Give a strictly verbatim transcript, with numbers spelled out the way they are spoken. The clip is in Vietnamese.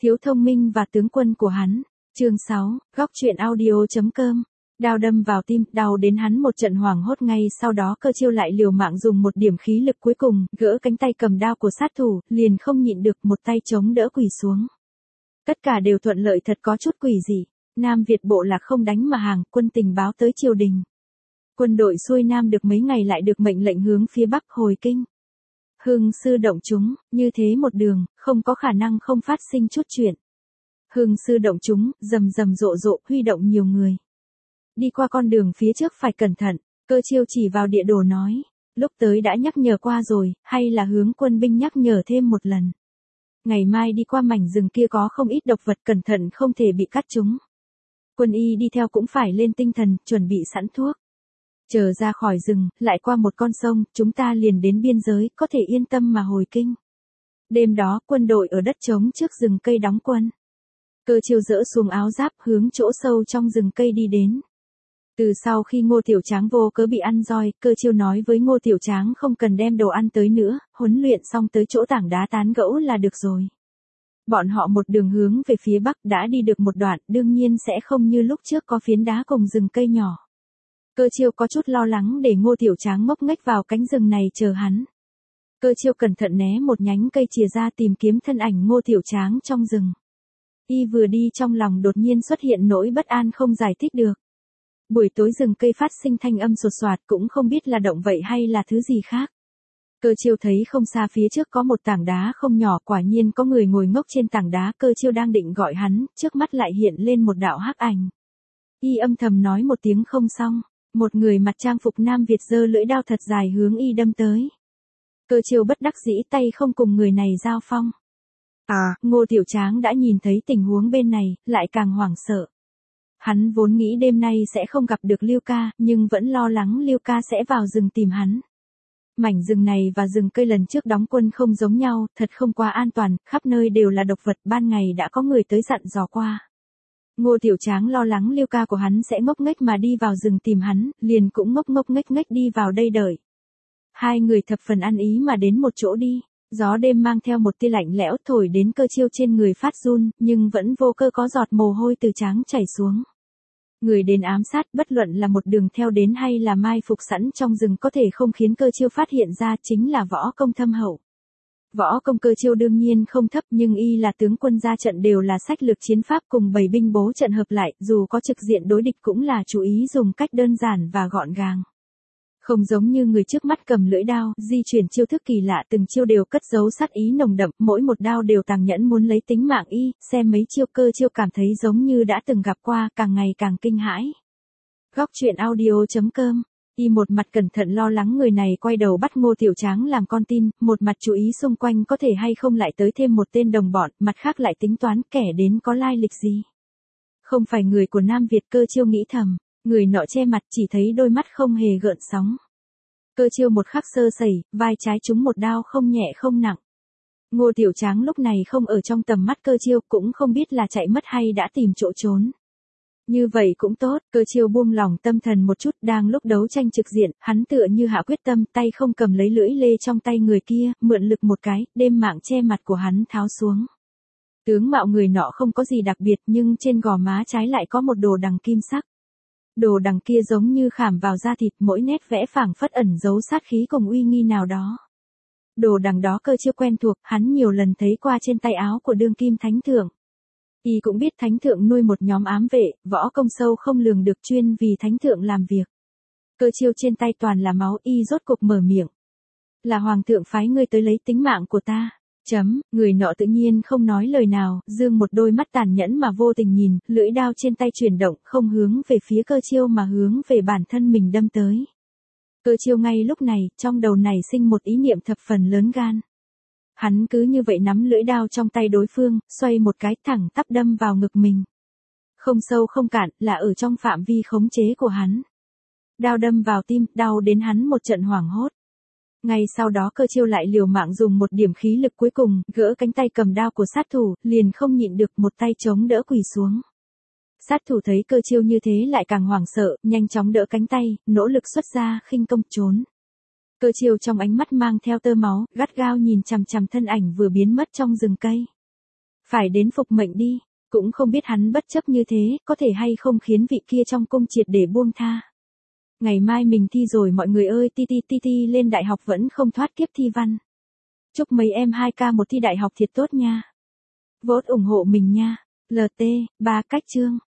Thiếu thông minh và tướng quân của hắn. Chương sáu, góc truyện audio.com. Đao đâm vào tim, đau đến hắn một trận hoảng hốt, ngay sau đó Cơ Chiêu lại liều mạng dùng một điểm khí lực cuối cùng, gỡ cánh tay cầm đao của sát thủ, liền không nhịn được một tay chống đỡ quỳ xuống. Tất cả đều thuận lợi thật có chút quỷ dị. Nam Việt bộ lạc không đánh mà hàng, quân tình báo tới triều đình. Quân đội xuôi Nam được mấy ngày lại được mệnh lệnh hướng phía Bắc hồi kinh. Hưng sư động chúng, như thế một đường, không có khả năng không phát sinh chút chuyện. Hưng sư động chúng, rầm rầm rộ rộ, huy động nhiều người. Đi qua con đường phía trước phải cẩn thận, Cơ Chiêu chỉ vào địa đồ nói. Lúc tới đã nhắc nhở qua rồi, hay là hướng quân binh nhắc nhở thêm một lần. Ngày mai đi qua mảnh rừng kia có không ít độc vật, cẩn thận không thể bị cắt chúng. Quân y đi theo cũng phải lên tinh thần, chuẩn bị sẵn thuốc. Chờ ra khỏi rừng, lại qua một con sông, chúng ta liền đến biên giới, có thể yên tâm mà hồi kinh. Đêm đó, quân đội ở đất trống trước rừng cây đóng quân. Cơ Chiêu dỡ xuống áo giáp, hướng chỗ sâu trong rừng cây đi đến. Từ sau khi Ngô Tiểu Tráng vô cớ bị ăn roi, Cơ Chiêu nói với Ngô Tiểu Tráng không cần đem đồ ăn tới nữa, huấn luyện xong tới chỗ tảng đá tán gẫu là được rồi. Bọn họ một đường hướng về phía bắc, đã đi được một đoạn, đương nhiên sẽ không như lúc trước có phiến đá cùng rừng cây nhỏ. Cơ Chiêu có chút lo lắng để Ngô Tiểu Tráng ngốc nghếch vào cánh rừng này chờ hắn. Cơ Chiêu cẩn thận né một nhánh cây chìa ra tìm kiếm thân ảnh Ngô Tiểu Tráng trong rừng. Y vừa đi trong lòng đột nhiên xuất hiện nỗi bất an không giải thích được. Buổi tối rừng cây phát sinh thanh âm sột soạt, cũng không biết là động vậy hay là thứ gì khác. Cơ Chiêu thấy không xa phía trước có một tảng đá không nhỏ, quả nhiên có người ngồi ngốc trên tảng đá. Cơ Chiêu đang định gọi hắn, trước mắt lại hiện lên một đạo hắc ảnh. Y âm thầm nói một tiếng không xong, một người mặc trang phục Nam Việt giơ lưỡi đao thật dài hướng y đâm tới. Cơ Chiêu bất đắc dĩ tay không cùng người này giao phong. À, Ngô Tiểu Tráng đã nhìn thấy tình huống bên này, lại càng hoảng sợ. Hắn vốn nghĩ đêm nay sẽ không gặp được Liêu Ca, nhưng vẫn lo lắng Liêu Ca sẽ vào rừng tìm hắn. Mảnh rừng này và rừng cây lần trước đóng quân không giống nhau, thật không quá an toàn, khắp nơi đều là độc vật, ban ngày đã có người tới dặn dò qua. Ngô Tiểu Tráng lo lắng Liêu Ca của hắn sẽ ngốc nghếch mà đi vào rừng tìm hắn, liền cũng ngốc ngốc nghếch nghếch đi vào đây đợi. Hai người thập phần ăn ý mà đến một chỗ đi. Gió đêm mang theo một tia lạnh lẽo thổi đến Cơ Chiêu trên người phát run, nhưng vẫn vô cơ có giọt mồ hôi từ trán chảy xuống. Người đến ám sát, bất luận là một đường theo đến hay là mai phục sẵn trong rừng, có thể không khiến Cơ Chiêu phát hiện ra, chính là võ công thâm hậu. Võ công Cơ Chiêu đương nhiên không thấp, nhưng y là tướng quân ra trận đều là sách lược chiến pháp cùng bảy binh bố trận hợp lại, dù có trực diện đối địch cũng là chú ý dùng cách đơn giản và gọn gàng. Không giống như người trước mắt cầm lưỡi đao, di chuyển chiêu thức kỳ lạ, từng chiêu đều cất giấu sát ý nồng đậm, mỗi một đao đều tàng nhẫn muốn lấy tính mạng y, xem mấy chiêu Cơ Chiêu cảm thấy giống như đã từng gặp qua, càng ngày càng kinh hãi. Góc truyện audio.com. Y một mặt cẩn thận lo lắng người này quay đầu bắt Ngô Tiểu Tráng làm con tin, một mặt chú ý xung quanh có thể hay không lại tới thêm một tên đồng bọn, mặt khác lại tính toán kẻ đến có lai lịch gì. Không phải người của Nam Việt, Cơ Chiêu nghĩ thầm. Người nọ che mặt chỉ thấy đôi mắt không hề gợn sóng. Cơ Chiêu một khắc sơ sẩy, vai trái trúng một đao không nhẹ không nặng. Ngô Tiểu Tráng lúc này không ở trong tầm mắt Cơ Chiêu, cũng không biết là chạy mất hay đã tìm chỗ trốn. Như vậy cũng tốt, Cơ Chiêu buông lòng tâm thần một chút, đang lúc đấu tranh trực diện, hắn tựa như hạ quyết tâm, tay không cầm lấy lưỡi lê trong tay người kia, mượn lực một cái, đem mạng che mặt của hắn tháo xuống. Tướng mạo người nọ không có gì đặc biệt, nhưng trên gò má trái lại có một đồ đằng kim sắc. Đồ đằng kia giống như khảm vào da thịt, mỗi nét vẽ phảng phất ẩn giấu sát khí cùng uy nghi nào đó. Đồ đằng đó Cơ Chiêu quen thuộc, hắn nhiều lần thấy qua trên tay áo của đương kim thánh thượng. Y cũng biết thánh thượng nuôi một nhóm ám vệ, võ công sâu không lường được, chuyên vì thánh thượng làm việc. Cơ Chiêu trên tay toàn là máu, y rốt cục mở miệng. Là hoàng thượng phái ngươi tới lấy tính mạng của ta. Chấm, người nọ tự nhiên không nói lời nào, dương một đôi mắt tàn nhẫn mà vô tình nhìn, lưỡi đao trên tay chuyển động, không hướng về phía Cơ Chiêu mà hướng về bản thân mình đâm tới. Cơ Chiêu ngay lúc này, trong đầu nảy sinh một ý niệm thập phần lớn gan. Hắn cứ như vậy nắm lưỡi đao trong tay đối phương, xoay một cái thẳng tắp đâm vào ngực mình. Không sâu không cạn, là ở trong phạm vi khống chế của hắn. Đao đâm vào tim, đau đến hắn một trận hoảng hốt. Ngay sau đó Cơ Chiêu lại liều mạng dùng một điểm khí lực cuối cùng, gỡ cánh tay cầm đao của sát thủ, liền không nhịn được một tay chống đỡ quỳ xuống. Sát thủ thấy Cơ Chiêu như thế lại càng hoảng sợ, nhanh chóng đỡ cánh tay, nỗ lực xuất ra khinh công trốn. Cơ Chiêu trong ánh mắt mang theo tơ máu, gắt gao nhìn chằm chằm thân ảnh vừa biến mất trong rừng cây. Phải đến phục mệnh đi, cũng không biết hắn bất chấp như thế, có thể hay không khiến vị kia trong cung triệt để buông tha. Ngày mai mình thi rồi mọi người ơi, ti ti ti ti lên đại học vẫn không thoát kiếp thi văn. Chúc mấy em hai ca một thi đại học thiệt tốt nha. Vote ủng hộ mình nha. lờ tê, ba cách chương.